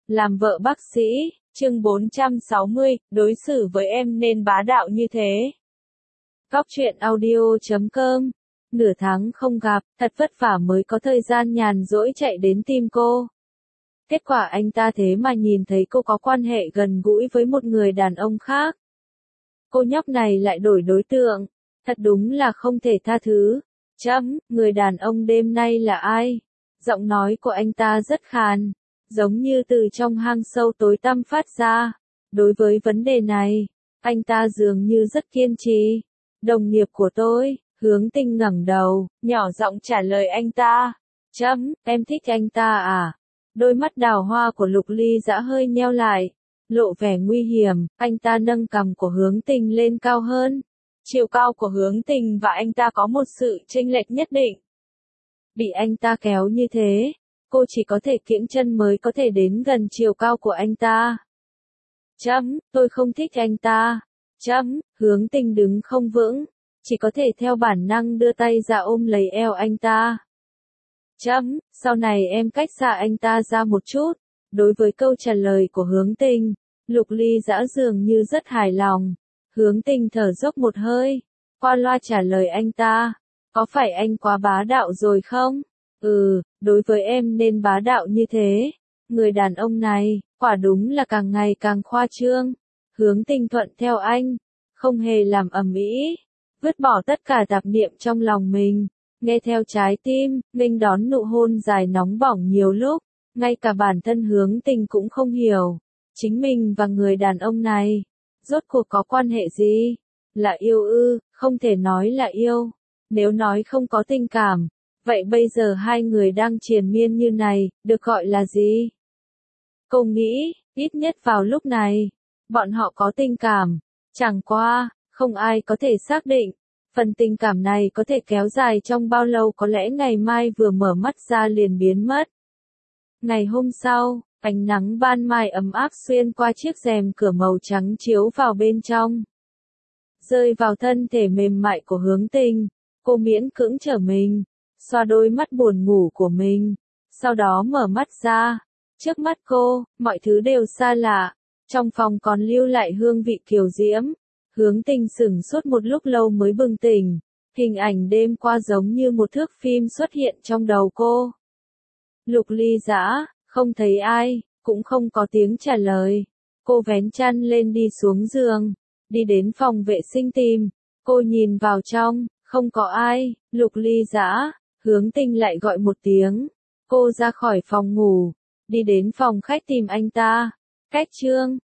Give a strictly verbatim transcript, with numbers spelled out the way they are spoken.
Làm vợ bác sĩ, chương bốn trăm sáu mươi, đối xử với em nên bá đạo như thế. Góc truyện audio chấm com. Nửa tháng không gặp, thật vất vả mới có thời gian nhàn rỗi chạy đến tìm cô. Kết quả anh ta thế mà nhìn thấy cô có quan hệ gần gũi với một người đàn ông khác. Cô nhóc này lại đổi đối tượng, thật đúng là không thể tha thứ. Chấm, người đàn ông đêm nay là ai? Giọng nói của anh ta rất khàn, giống như từ trong hang sâu tối tăm phát ra. Đối với vấn đề này, anh ta dường như rất kiên trì. Đồng nghiệp của tôi, Hướng Tinh ngẩng đầu, nhỏ giọng trả lời anh ta. Chấm, em thích anh ta à? Đôi mắt đào hoa của Lục Ly Dã hơi nheo lại, lộ vẻ nguy hiểm. Anh ta nâng cằm của Hướng Tình lên cao hơn. Chiều cao của Hướng Tình và anh ta có một sự chênh lệch nhất định. Bị anh ta kéo như thế, cô chỉ có thể kiễng chân mới có thể đến gần chiều cao của anh ta. Chấm, tôi không thích anh ta. Chấm, Hướng Tình đứng không vững, chỉ có thể theo bản năng đưa tay ra ôm lấy eo anh ta. Chấm, sau này em cách xa anh ta ra một chút. Đối với câu trả lời của Hướng Tình, Lục Ly Dã dường như rất hài lòng. Hướng Tình thở dốc một hơi, qua loa trả lời anh ta. Có phải anh quá bá đạo rồi không? Ừ, đối với em nên bá đạo như thế. Người đàn ông này, quả đúng là càng ngày càng khoa trương. Hướng Tình thuận theo anh, không hề làm ầm ĩ, vứt bỏ tất cả tạp niệm trong lòng mình, nghe theo trái tim, nghênh đón nụ hôn dài nóng bỏng nhiều lúc. Ngay cả bản thân Hướng Tình cũng không hiểu, chính mình và người đàn ông này, rốt cuộc có quan hệ gì? Là yêu ư? Không thể nói là yêu. Nếu nói không có tình cảm, vậy bây giờ hai người đang triền miên như này, được gọi là gì? Cô nghĩ, ít nhất vào lúc này, bọn họ có tình cảm. Chẳng qua, không ai có thể xác định, phần tình cảm này có thể kéo dài trong bao lâu, có lẽ ngày mai vừa mở mắt ra liền biến mất. Ngày hôm sau, ánh nắng ban mai ấm áp xuyên qua chiếc rèm cửa màu trắng chiếu vào bên trong, rơi vào thân thể mềm mại của Hướng Tình. Cô miễn cưỡng trở mình, xoa đôi mắt buồn ngủ của mình, sau đó mở mắt ra. Trước mắt cô, mọi thứ đều xa lạ, trong phòng còn lưu lại hương vị kiều diễm. Hướng Tình sửng sốt một lúc lâu mới bừng tỉnh, hình ảnh đêm qua giống như một thước phim xuất hiện trong đầu cô. Lục Ly Dã, không thấy ai, cũng không có tiếng trả lời. Cô vén chăn lên đi xuống giường, đi đến phòng vệ sinh tìm. Cô nhìn vào trong, không có ai. Lục Ly Dã, Hướng Tình lại gọi một tiếng. Cô ra khỏi phòng ngủ, đi đến phòng khách tìm anh ta. Cách chương